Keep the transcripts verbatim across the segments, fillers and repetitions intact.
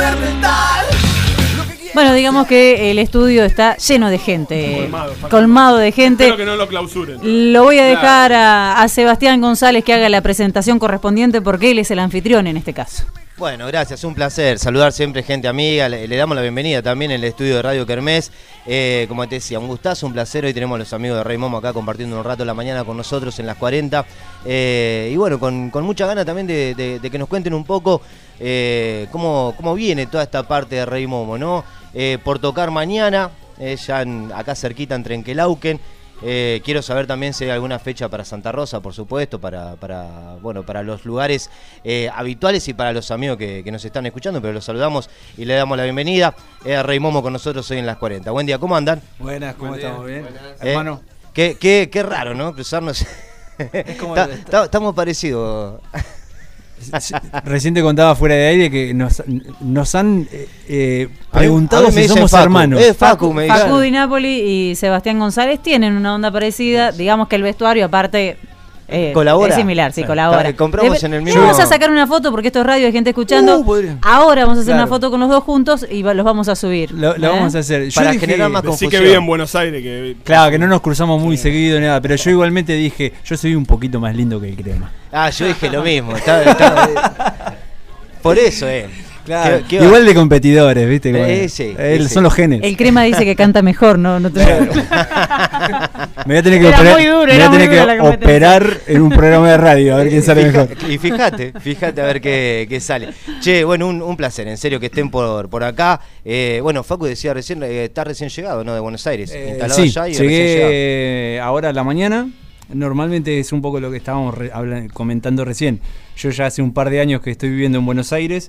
mental. Bueno, digamos que el estudio está lleno de gente, colmado, colmado de gente. Espero que no lo clausuren. Lo voy a dejar claro. a, a Sebastián González que haga la presentación correspondiente porque él es el anfitrión en este caso. Bueno, gracias, un placer saludar siempre gente amiga, le, le damos la bienvenida también en el estudio de Radio Kermés, eh, como te decía, un gustazo, un placer, hoy tenemos a los amigos de Rey Momo acá compartiendo un rato la mañana con nosotros en las cuarenta, eh, y bueno, con, con mucha gana también de, de, de que nos cuenten un poco eh, cómo, cómo viene toda esta parte de Rey Momo, ¿no? Eh, por tocar mañana, eh, ya en, acá cerquita en Trenquelauquen. Eh, quiero saber también si hay alguna fecha para Santa Rosa, por supuesto, para, para, bueno, para los lugares eh, habituales y para los amigos que, que nos están escuchando, pero los saludamos y le damos la bienvenida. Eh, Rey Momo con nosotros hoy en las cuarenta. Buen día, ¿cómo andan? Buenas, ¿cómo Buen estamos? ¿Bien? Eh, Hermano. Qué, qué, qué raro, ¿no? Cruzarnos. Es como ta, ta, estamos parecidos. Recién te contaba fuera de aire que nos, nos han eh, preguntado a mí, a mí si somos Facu. hermanos. Eh, Facu, me Facu Di Napoli y Sebastián González tienen una onda parecida. Digamos que el vestuario, aparte, eh, colabora. Es similar, sí, sí. colabora. Compramos Debe, en el mismo. Vamos a sacar una foto porque esto es radio, hay gente escuchando. Uh, Ahora vamos a hacer claro. una foto con los dos juntos y los vamos a subir. Lo, lo ¿eh? vamos a hacer. Yo Para dije, generar más confusión. Sí que vive en Buenos Aires. Que... Claro, que no nos cruzamos muy sí. seguido ni nada. Pero yo igualmente dije, yo soy un poquito más lindo que el Crema. Ah, yo dije lo mismo. Estaba, estaba... Por eso, eh. Claro. ¿Qué, qué igual de competidores, ¿viste? Eh, sí, eh, sí. Son los genes. El Crema dice que canta mejor, ¿no? no te... me voy a tener que, operar, duro, me voy a tener que operar en un programa de radio, a ver quién sale Fija, mejor. Y fíjate, fíjate a ver qué, qué sale. Che, bueno, un, un placer, en serio, que estén por, por acá. Eh, bueno, Facu decía recién, eh, está recién llegado, ¿no? De Buenos Aires. Eh, instalado sí, allá y llegué ahora a la mañana. Normalmente es un poco lo que estábamos re, hablando, comentando recién. Yo ya hace un par de años que estoy viviendo en Buenos Aires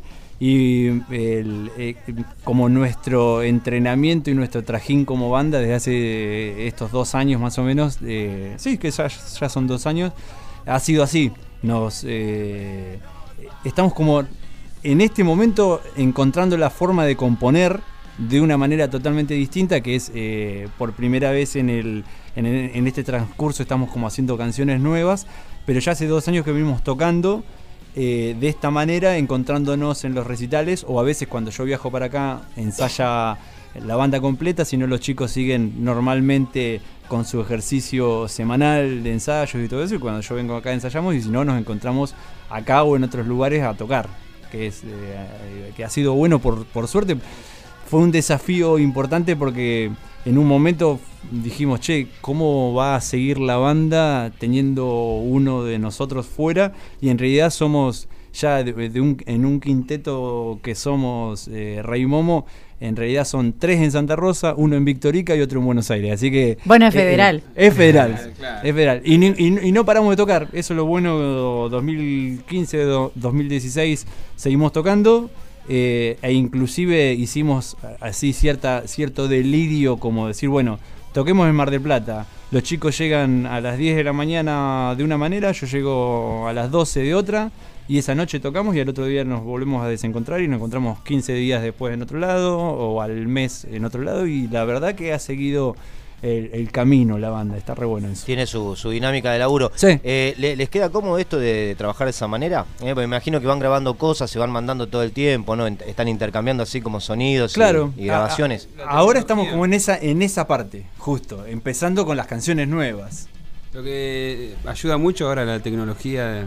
y el, eh, como nuestro entrenamiento y nuestro trajín como banda desde hace estos dos años más o menos, eh, sí, que ya, ya son dos años, ha sido así. Nos eh, estamos como en este momento encontrando la forma de componer de una manera totalmente distinta, que es eh, por primera vez en el en, el, en este transcurso estamos como haciendo canciones nuevas, pero ya hace dos años que venimos tocando eh, de esta manera, encontrándonos en los recitales, o a veces cuando yo viajo para acá ensaya la banda completa, si no los chicos siguen normalmente con su ejercicio semanal de ensayos y todo eso, y cuando yo vengo acá ensayamos, y si no nos encontramos acá o en otros lugares a tocar, que es eh, que ha sido bueno por, por suerte. Fue un desafío importante porque en un momento dijimos, che, ¿cómo va a seguir la banda teniendo uno de nosotros fuera? Y en realidad somos ya de, de un, en un quinteto que somos eh, Rey Momo, en realidad son tres en Santa Rosa, uno en Victorica y otro en Buenos Aires. Así que bueno, es federal. Eh, es federal, claro, claro. es federal. Y, y, y no paramos de tocar. Eso es lo bueno, dos mil quince, dos mil dieciséis seguimos tocando. Eh, e inclusive hicimos así cierta cierto delirio, como decir, bueno, toquemos en Mar del Plata, los chicos llegan a las diez de la mañana de una manera, yo llego a las doce de otra, y esa noche tocamos y al otro día nos volvemos a desencontrar y nos encontramos quince días después en otro lado o al mes en otro lado, y la verdad que ha seguido El, el camino, la banda, está re bueno eso. Tiene su, su dinámica de laburo. Sí. Eh, ¿les, ¿Les queda cómodo esto de, de trabajar de esa manera? Eh, me imagino que van grabando cosas, se van mandando todo el tiempo, ¿no? Están intercambiando así como sonidos claro. y, y grabaciones. A, a, ahora estamos como en esa, en esa parte, justo, empezando con las canciones nuevas. Lo que ayuda mucho ahora la tecnología,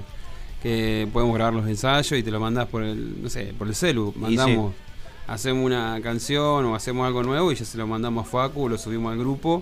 que podemos grabar los ensayos y te lo mandás por el, no sé, por el celu. Mandamos, sí. hacemos una canción o hacemos algo nuevo y ya se lo mandamos a Facu, lo subimos al grupo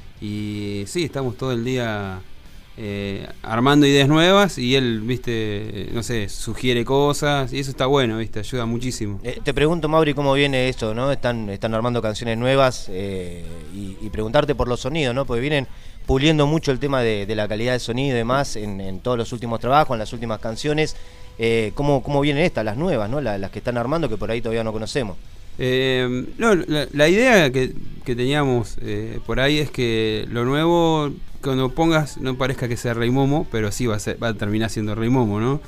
y sí, estamos todo el día eh, armando ideas nuevas y él, viste, no sé, sugiere cosas y eso está bueno, viste, ayuda muchísimo. Eh, te pregunto, Mauri, cómo viene esto, ¿no? Están, están armando canciones nuevas eh, y, y preguntarte por los sonidos, ¿no? Porque vienen puliendo mucho el tema de, de la calidad de sonido y demás en, en todos los últimos trabajos, en las últimas canciones. Eh, ¿cómo, ¿Cómo vienen estas, las nuevas, ¿no? Las, las que están armando, que por ahí todavía no conocemos? Eh, no, la, la idea que, que teníamos eh, por ahí es que lo nuevo, cuando pongas, no parezca que sea Rey Momo, pero sí va a, ser, va a terminar siendo Rey Momo, ¿no?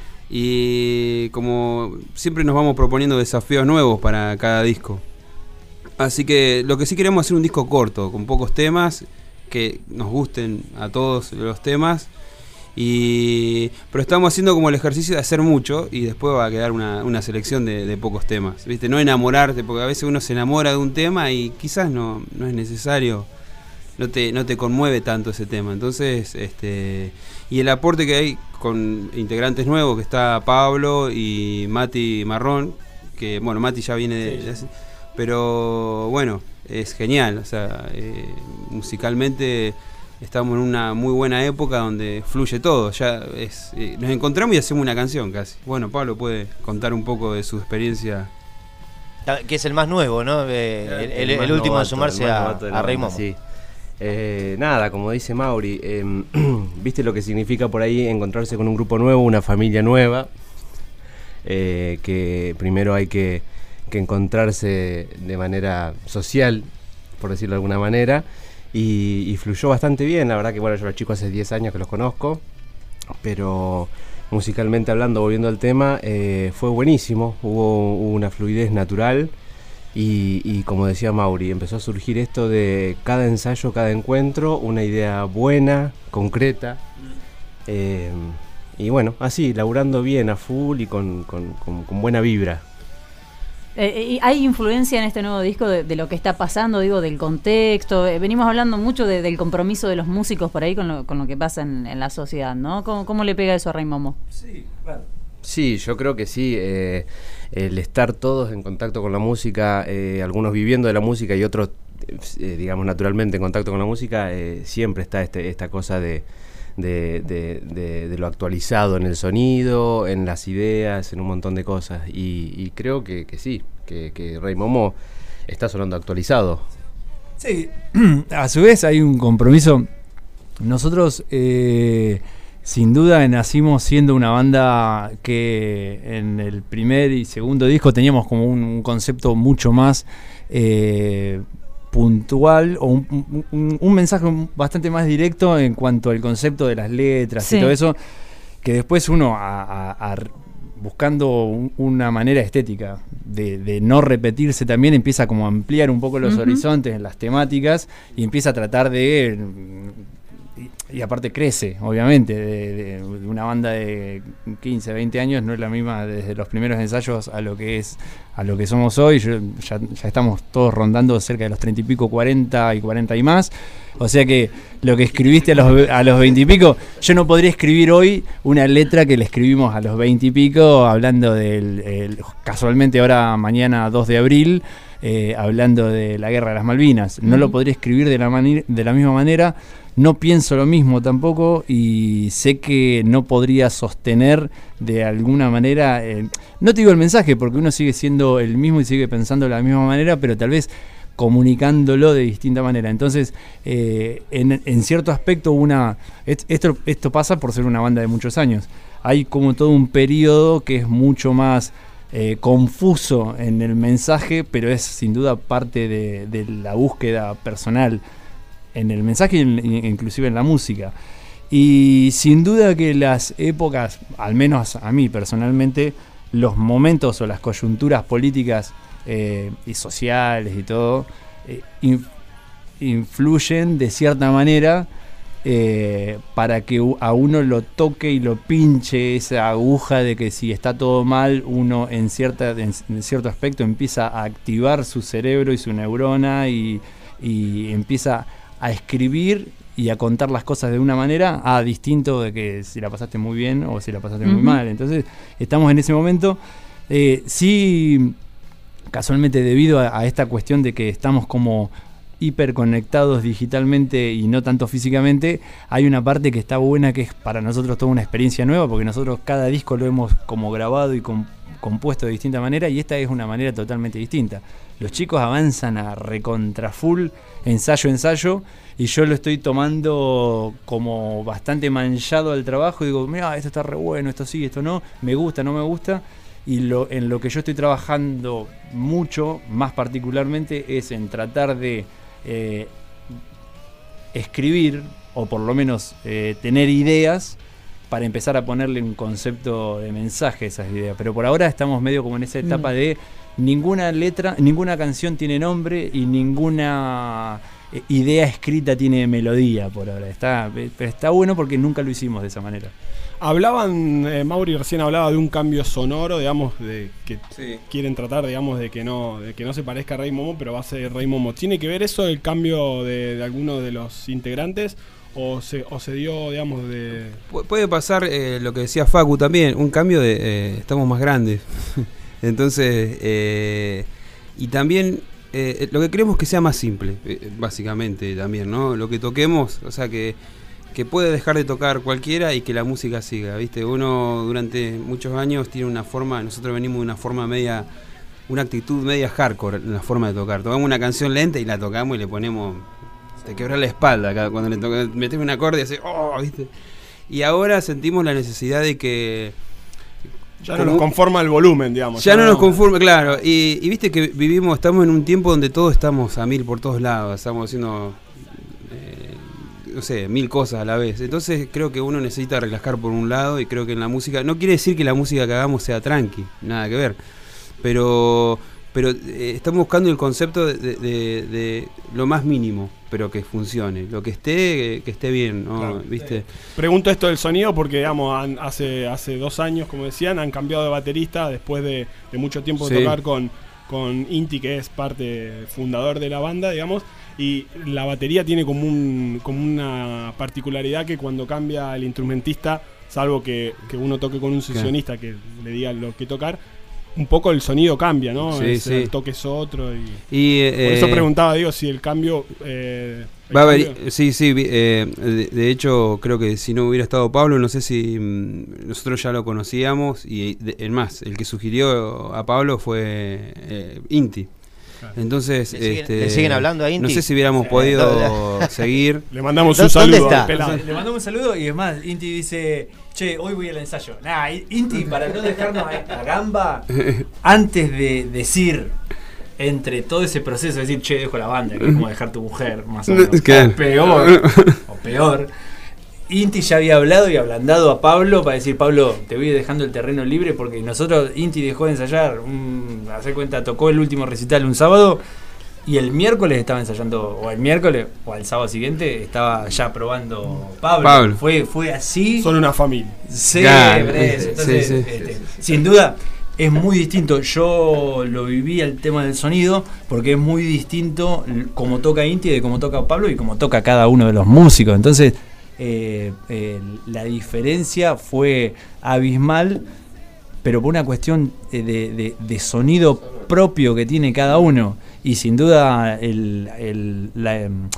Y como siempre nos vamos proponiendo desafíos nuevos para cada disco. Así que lo que sí queremos es hacer un disco corto, con pocos temas, que nos gusten a todos los temas. Y, pero estamos haciendo como el ejercicio de hacer mucho y después va a quedar una, una selección de, de pocos temas, ¿viste? No enamorarte, porque a veces uno se enamora de un tema y quizás no, no es necesario, no te, no te conmueve tanto ese tema. Entonces, este y el aporte que hay con integrantes nuevos, que está Pablo y Mati Marrón, que bueno, Mati ya viene de, de hace, pero bueno, es genial, o sea, eh, musicalmente estamos en una muy buena época donde fluye todo. Ya es, eh, nos encontramos y hacemos una canción casi. Bueno, Pablo puede contar un poco de su experiencia. Que es el más nuevo, ¿no? Eh, el, el, el, el último novato, en sumarse a, a Rey Momo. Sí. Eh, nada, como dice Mauri, eh, viste lo que significa por ahí encontrarse con un grupo nuevo, una familia nueva, eh, que primero hay que, que encontrarse de manera social, por decirlo de alguna manera. Y, y fluyó bastante bien, la verdad que bueno, yo a los chicos hace diez años que los conozco, pero musicalmente hablando, volviendo al tema, eh, fue buenísimo, hubo, hubo una fluidez natural y, y como decía Mauri, empezó a surgir esto de cada ensayo, cada encuentro, una idea buena, concreta, eh, y bueno, así, laburando bien a full y con, con, con, con buena vibra. Eh, ¿Hay influencia en este nuevo disco de, de lo que está pasando, digo, del contexto? Eh, venimos hablando mucho de, del compromiso de los músicos por ahí con lo, con lo que pasa en, en la sociedad, ¿no? ¿Cómo, cómo le pega eso a Rey Momo? Sí, claro. Sí, yo creo que sí. Eh, el estar todos en contacto con la música, eh, algunos viviendo de la música y otros, eh, digamos, naturalmente en contacto con la música, eh, siempre está este, esta cosa de... De, de, de, de lo actualizado en el sonido, en las ideas, en un montón de cosas y, y creo que, que sí, que, que Rey Momo está sonando actualizado. Sí, a su vez hay un compromiso. Nosotros eh, sin duda nacimos siendo una banda que en el primer y segundo disco teníamos como un, un concepto mucho más eh, puntual o un, un, un mensaje bastante más directo en cuanto al concepto de las letras, sí, y todo eso, que después uno a, a, a, buscando un, una manera estética de, de no repetirse también empieza como a ampliar un poco los uh-huh. horizontes en las temáticas y empieza a tratar de y, y aparte crece obviamente de, de, de una banda de quince, veinte años no es la misma desde los primeros ensayos a lo que es a lo que somos hoy. Yo, ya, ya estamos todos rondando cerca de los treinta y pico, cuarenta y cuarenta y más, o sea que lo que escribiste a los a los veinte y pico, yo no podría escribir hoy una letra que le escribimos a los veinte y pico hablando del el, casualmente ahora mañana dos de abril eh, hablando de la guerra de las Malvinas, no uh-huh. lo podría escribir de la mani- de la misma manera. No pienso lo mismo tampoco y sé que no podría sostener de alguna manera, eh, no te digo el mensaje porque uno sigue siendo el mismo y sigue pensando de la misma manera, pero tal vez comunicándolo de distinta manera. Entonces, eh, en, en cierto aspecto, una esto, esto pasa por ser una banda de muchos años. Hay como todo un periodo que es mucho más eh, confuso en el mensaje, pero es sin duda parte de, de la búsqueda personal en el mensaje e inclusive en la música. Y sin duda que las épocas, al menos a mí personalmente, los momentos o las coyunturas políticas eh, y sociales y todo, eh, inf- influyen de cierta manera eh, para que a uno lo toque y lo pinche esa aguja de que si está todo mal, uno en, cierta, en, en cierto aspecto empieza a activar su cerebro y su neurona y, y empieza a escribir y a contar las cosas de una manera a distinto de que si la pasaste muy bien o si la pasaste uh-huh. muy mal. Entonces estamos en ese momento. Eh, sí, casualmente debido a, a esta cuestión de que estamos como hiperconectados digitalmente y no tanto físicamente, hay una parte que está buena que es para nosotros toda una experiencia nueva porque nosotros cada disco lo hemos como grabado y com- compuesto de distinta manera y esta es una manera totalmente distinta. Los chicos avanzan a recontra full, ensayo ensayo, y yo lo estoy tomando como bastante manchado al trabajo y digo, mira, esto está re bueno, esto sí, esto no, me gusta, no me gusta, y lo, en lo que yo estoy trabajando mucho, más particularmente, es en tratar de eh, escribir, o por lo menos eh, tener ideas, para empezar a ponerle un concepto de mensaje a esas ideas. Pero por ahora estamos medio como en esa etapa mm. de ninguna letra, ninguna canción tiene nombre y ninguna eh, idea escrita tiene melodía por ahora. Está, pero está bueno porque nunca lo hicimos de esa manera. Hablaban, eh, Mauri recién hablaba de un cambio sonoro, digamos, de que Sí. quieren tratar, digamos, de que no de que no se parezca a Rey Momo, pero va a ser Rey Momo. ¿Tiene que ver eso, el cambio de, de alguno de los integrantes? ¿O se, o se dio, digamos, de...? Pu- Puede pasar eh, lo que decía Facu también, un cambio de... eh, estamos más grandes. Entonces, eh, y también eh, lo que queremos es que sea más simple, eh, básicamente también, ¿no? Lo que toquemos, o sea, que, que puede dejar de tocar cualquiera y que la música siga, ¿viste? Uno durante muchos años tiene una forma, nosotros venimos de una forma media, una actitud media hardcore en la forma de tocar. Tocamos una canción lenta y la tocamos y le ponemos... te quebra la espalda cada, cuando le toca, metemos un acorde y hace, oh, ¿viste? Y ahora sentimos la necesidad de que... Ya no nos conforma el volumen, digamos. Ya, ya no, no nos conforma, claro. Y, y viste que vivimos, estamos en un tiempo donde todos estamos a mil por todos lados, estamos haciendo, eh, no sé, mil cosas a la vez. Entonces creo que uno necesita relajar por un lado y creo que en la música, no quiere decir que la música que hagamos sea tranqui, nada que ver, pero... pero eh, estamos buscando el concepto de, de, de, de lo más mínimo, pero que funcione, lo que esté, que esté bien, ¿no? Claro. ¿Viste? Pregunto esto del sonido porque, digamos, han- hace hace dos años, como decían, han cambiado de baterista después de, de mucho tiempo de Sí. tocar con, con Inti, que es parte fundador de la banda, digamos, y la batería tiene como, un, como una particularidad que cuando cambia el instrumentista, salvo que, que uno toque con un sesionista que le diga lo que tocar, un poco el sonido cambia, ¿no? Sí, Es- sí. El toque es otro. Y Y, por eh, eso preguntaba, digo, si el cambio... eh, el Va a haber, cambio- sí, sí, vi- eh, de, de hecho creo que si no hubiera estado Pablo, no sé si mm, nosotros ya lo conocíamos y de- el más, el que sugirió a Pablo fue eh, Inti. Entonces, ¿Le siguen- este, le siguen hablando a Inti? no sé si hubiéramos Sí. podido seguir. Le mandamos ¿Dó- un dónde saludo está? al pelado. Le mandamos un saludo y es más, Inti dice, che, hoy voy al ensayo. Nah, Inti, para no dejarnos a, a gamba, antes de decir, entre todo ese proceso, de decir, che, dejo la banda, que es como dejar tu mujer, más o menos, Claro. o peor, o peor, Inti ya había hablado y ablandado a Pablo para decir, Pablo, te voy dejando el terreno libre porque nosotros, Inti dejó de ensayar, un, hacer cuenta, tocó el último recital un sábado y el miércoles estaba ensayando, o el miércoles, o al sábado siguiente, estaba ya probando Pablo. Pablo. Fue, fue así. Son una familia. Sí, Claro, Bres, entonces, sí, sí. este, sin duda es muy distinto. Yo lo viví el tema del sonido porque es muy distinto l- como toca Inti de cómo toca Pablo y como toca cada uno de los músicos. Entonces eh, eh, la diferencia fue abismal, pero por una cuestión eh, de, de- de sonido propio que tiene cada uno. Y sin duda el, el, la, em,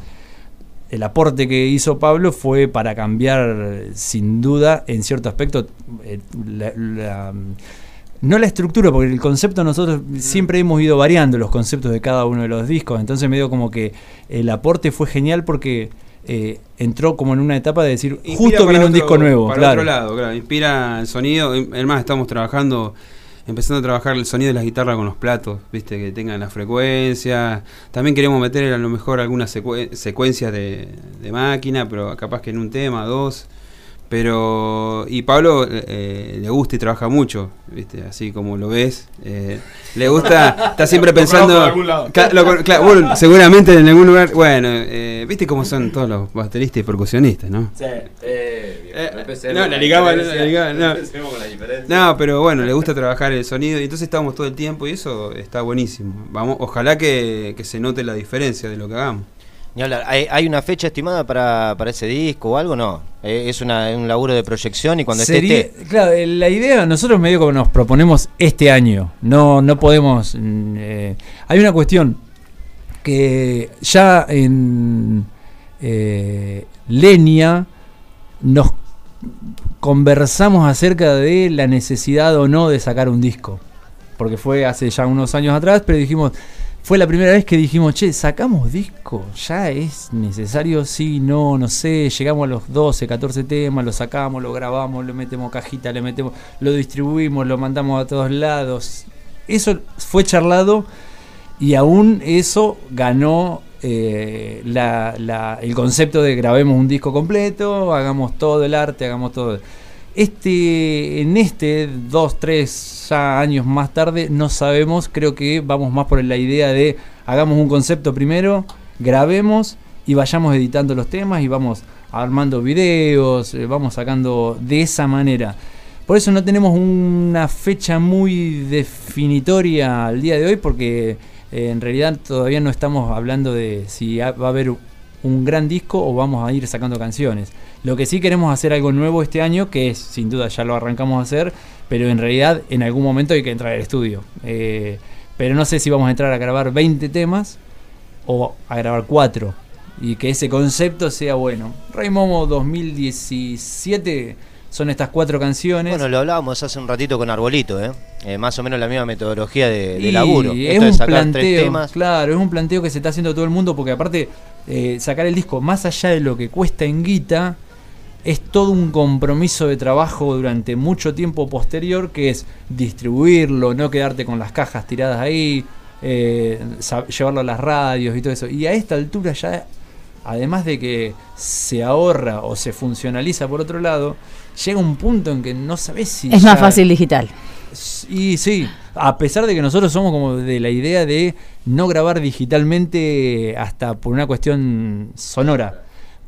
el aporte que hizo Pablo fue para cambiar, sin duda, en cierto aspecto, eh, la, la, no la estructura, porque el concepto nosotros siempre hemos ido variando los conceptos de cada uno de los discos, entonces medio como que el aporte fue genial porque eh, entró como en una etapa de decir, Inspira justo para viene un otro- disco nuevo, para claro. otro lado, claro, inspira el sonido. Además estamos trabajando, empezando a trabajar el sonido de la guitarra con los platos, viste, que tengan la frecuencia. También queremos meter a lo mejor algunas secue- secuencias de, de máquina, pero capaz que en un tema, dos. Pero, y Pablo eh, le gusta y trabaja mucho, viste, así como lo ves, eh, le gusta, está siempre pensando, Lo conozco de algún lado. Cla- lo con- claro, bueno, seguramente en algún lugar, bueno, eh, viste cómo son todos los bateristas y percusionistas, ¿no? Sí, eh, bien, Eh, no empecemos no, con la ligaba, diferencia, la ligaba, no. empecemos con la diferencia. No, pero bueno, le gusta trabajar el sonido y entonces estamos todo el tiempo y eso está buenísimo. Vamos, ojalá que, que se note la diferencia de lo que hagamos. Ni hablar. ¿Hay, hay una fecha estimada para, para ese disco o algo? No. Eh, es una, un laburo de proyección y cuando Sería- esté, esté. Claro, eh, la idea, nosotros medio como nos proponemos este año, no, no podemos... mm, eh, hay una cuestión que ya en eh, Lenia nos conversamos acerca de la necesidad o no de sacar un disco, porque fue hace ya unos años atrás, pero dijimos... Fue la primera vez que dijimos, che, ¿sacamos disco? ¿Ya es necesario? Sí, no, no sé. Llegamos a los doce, catorce temas, lo sacamos, lo grabamos, le metemos cajita, le metemos, lo distribuimos, lo mandamos a todos lados. Eso fue charlado y aún eso ganó eh, la, la, el concepto de grabemos un disco completo, hagamos todo el arte, hagamos todo... Este, en este, dos, tres ya años más tarde, no sabemos, creo que vamos más por la idea de hagamos un concepto primero grabemos y vayamos editando los temas y vamos armando videos, eh, vamos sacando de esa manera. Por eso no tenemos una fecha muy definitoria al día de hoy, porque eh, en realidad todavía no estamos hablando de si va a haber un gran disco o vamos a ir sacando canciones. Lo que sí queremos hacer algo nuevo este año, que es, sin duda ya lo arrancamos a hacer, pero en realidad en algún momento hay que entrar al estudio. Eh, pero no sé si vamos a entrar a grabar veinte temas o a grabar cuatro, y que ese concepto sea bueno. Rey Momo dos mil diecisiete son estas cuatro canciones. Bueno, lo hablábamos hace un ratito con Arbolito, ¿eh? Eh, más o menos la misma metodología de, de y laburo. Es Esto un de sacar planteo, tres temas. claro, es un planteo que se está haciendo todo el mundo, porque aparte eh, sacar el disco más allá de lo que cuesta en guita, es todo un compromiso de trabajo durante mucho tiempo posterior, que es distribuirlo, no quedarte con las cajas tiradas ahí, eh, llevarlo a las radios y todo eso. Y a esta altura ya, además de que se ahorra o se funcionaliza por otro lado, llega un punto en que no sabés si... Es ya... más fácil digital. Y sí, a pesar de que nosotros somos como de la idea de no grabar digitalmente hasta por una cuestión sonora.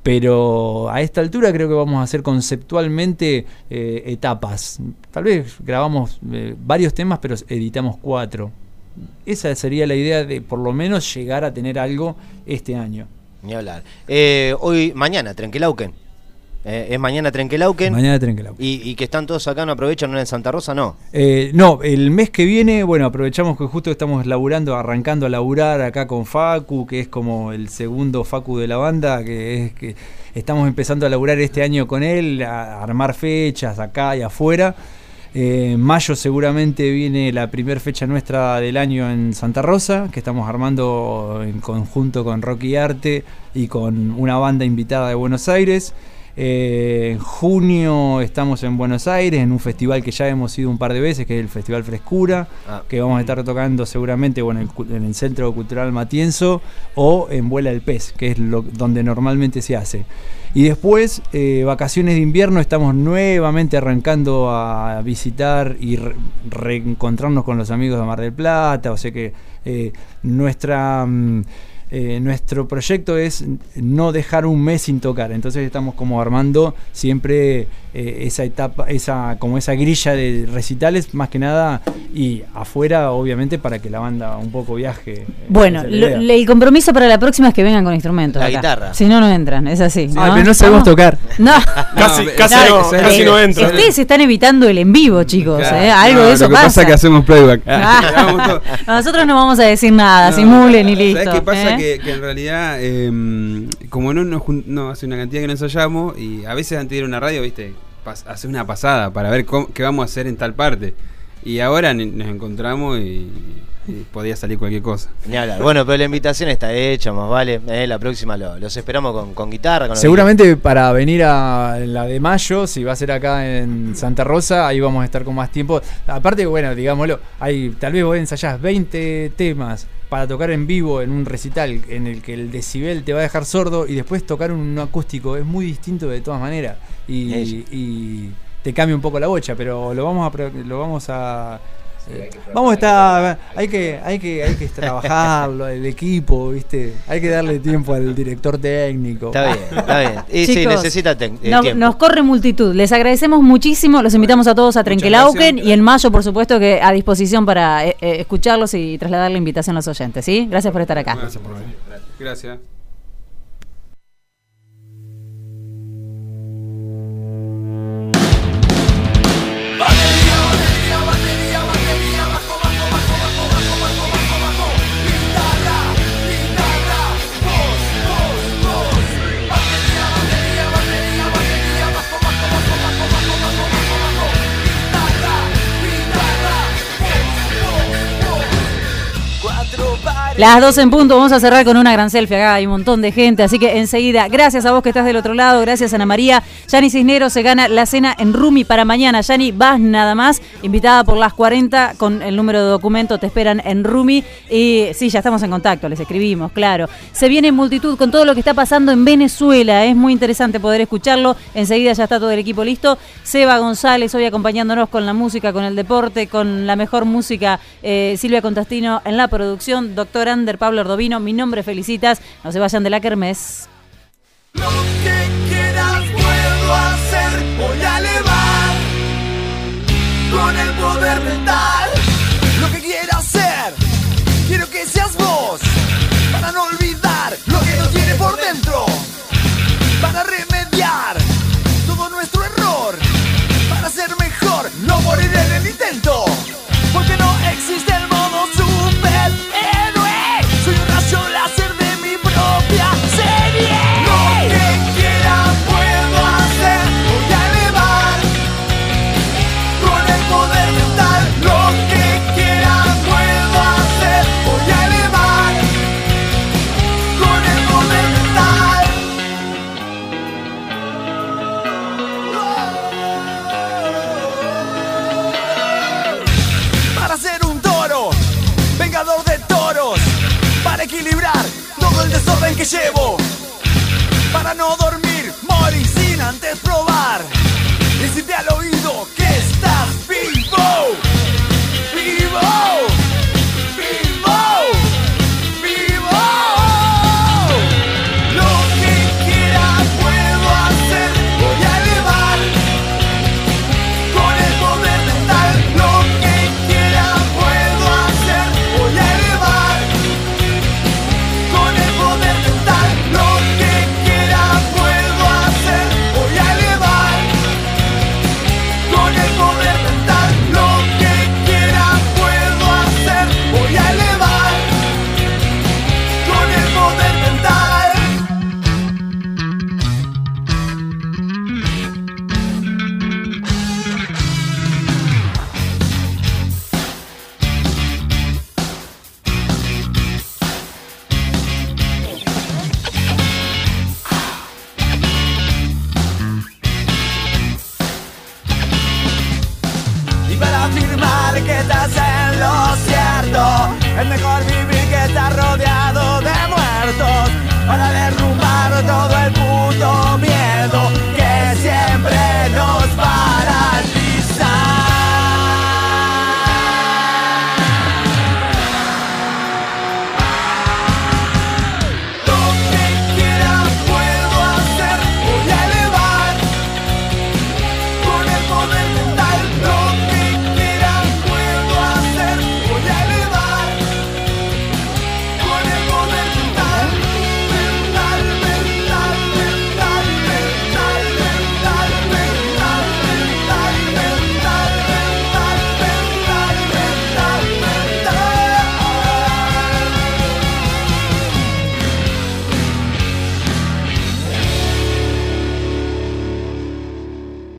Pero a esta altura creo que vamos a hacer conceptualmente eh, etapas. Tal vez grabamos eh, varios temas, pero editamos cuatro. Esa sería la idea de por lo menos llegar a tener algo este año. Ni hablar. Eh, hoy, mañana, Trenquelauquen. Eh, es mañana Trenquelauquen. Mañana Trenquelauquen. Y, y que están todos acá, ¿no aprovechan? ¿No en Santa Rosa? No. Eh, no, el mes que viene, bueno, aprovechamos que justo estamos laburando, arrancando a laburar acá con Facu, que es como el segundo Facu de la banda, que es que estamos empezando a laburar este año con él, a armar fechas acá y afuera. Eh, en mayo seguramente viene la primera fecha nuestra del año en Santa Rosa, que estamos armando en conjunto con Rocky Arte y con una banda invitada de Buenos Aires. Eh, en junio estamos en Buenos Aires en un festival que ya hemos ido un par de veces, que es el Festival Frescura, ah. que vamos a estar tocando seguramente bueno, en el Centro Cultural Matienzo o en Vuela el Pez, que es lo, donde normalmente se hace. Y después, eh, vacaciones de invierno, estamos nuevamente arrancando a visitar y re reencontrarnos con los amigos de Mar del Plata, o sea que eh, nuestra... Mm, Eh, nuestro proyecto es no dejar un mes sin tocar, entonces estamos como armando siempre eh, esa etapa, esa como esa grilla de recitales más que nada, y afuera obviamente para que la banda un poco viaje. Bueno, lo, el compromiso para la próxima es que vengan con instrumentos. La acá. Guitarra. Si no, no entran, es así. ¿no? Ah, pero no sabemos tocar. No. Casi, No, casi, no, no, casi eh, no entra. Ustedes están evitando el en vivo, chicos. Claro. ¿eh? Algo No, de eso lo que pasa. pasa es que hacemos playback. Ah. Nosotros no vamos a decir nada, No, simulen y listo. ¿Sabes qué pasa? ¿eh? Que, que en realidad, eh, como no, nos jun- no hace una cantidad que no ensayamos, y a veces antes de ir a una radio, viste, pas- hace una pasada para ver cómo, qué vamos a hacer en tal parte. Y ahora n- nos encontramos y, y podía salir cualquier cosa. Ni hablar. Bueno, pero la invitación está hecha, más vale. Eh, la próxima lo, los esperamos con, con guitarra. Con Seguramente para venir a la de mayo, si va a ser acá en Santa Rosa, ahí vamos a estar con más tiempo. Aparte, bueno, digámoslo, hay, tal vez vos ensayás veinte temas para tocar en vivo en un recital en el que el decibel te va a dejar sordo, y después tocar un acústico es muy distinto de todas maneras, y, y te cambia un poco la bocha, pero lo vamos a lo vamos a eh, vamos a estar hay que hay que hay que trabajarlo, el equipo, viste, hay que darle tiempo al director técnico. Está bien, está bien. Y sí, Chicos, necesita te- eh, no, tiempo. nos corre multitud. Les agradecemos muchísimo. Los invitamos a todos a Trenquelauquen, y en mayo, por supuesto, que a disposición para eh, eh, escucharlos y trasladar la invitación a los oyentes. ¿Sí? Gracias por estar acá. Gracias por venir. Gracias. Las doce en punto, vamos a cerrar con una gran selfie. Acá hay un montón de gente, así que enseguida, gracias a vos que estás del otro lado, gracias Ana María. Yani Cisneros se gana la cena en Rumi para mañana. Yani, vas nada más, invitada por las cuarenta con el número de documento, te esperan en Rumi. Y sí, ya estamos en contacto, les escribimos, claro. Se viene en multitud con todo lo que está pasando en Venezuela, es muy interesante poder escucharlo. Enseguida ya está todo el equipo listo. Seba González hoy acompañándonos con la música, con el deporte, con la mejor música. Eh, Silvia Contastino en la producción, doctora Grander, Pablo Ordovino. Mi nombre es Felicitas. No se vayan de la kermés. Lo que quieras puedo hacer, voy a elevar con el poder mental. Lo que quieras hacer, quiero que seas vos, para no olvidar lo que nos tiene por dentro, para remediar todo nuestro error, para ser mejor, no morir en el intento, porque no existe el modo superhéroe. Soy un rayo láser de mi propia serie. Lo que quiera puedo hacer, voy a elevar con el poder mental. Lo que quiera puedo hacer, voy a elevar con el poder mental. Para ser un toro, vengador de toros, para equilibrar todo el desorden que llevo, para no dormir, morir sin antes probar, decirte al oído que estás vivo, vivo, vivo, vivo. Lo que quiera puedo hacer, voy a elevar con el poder mental. Lo que quiera puedo hacer, voy a elevar con el poder mental. Lo que quiera puedo hacer, voy a elevar con el poder mental. Lo que quiera puedo hacer, voy a elevar con el poder mental. Y para afirmar que estás en lo cierto, es mejor vivir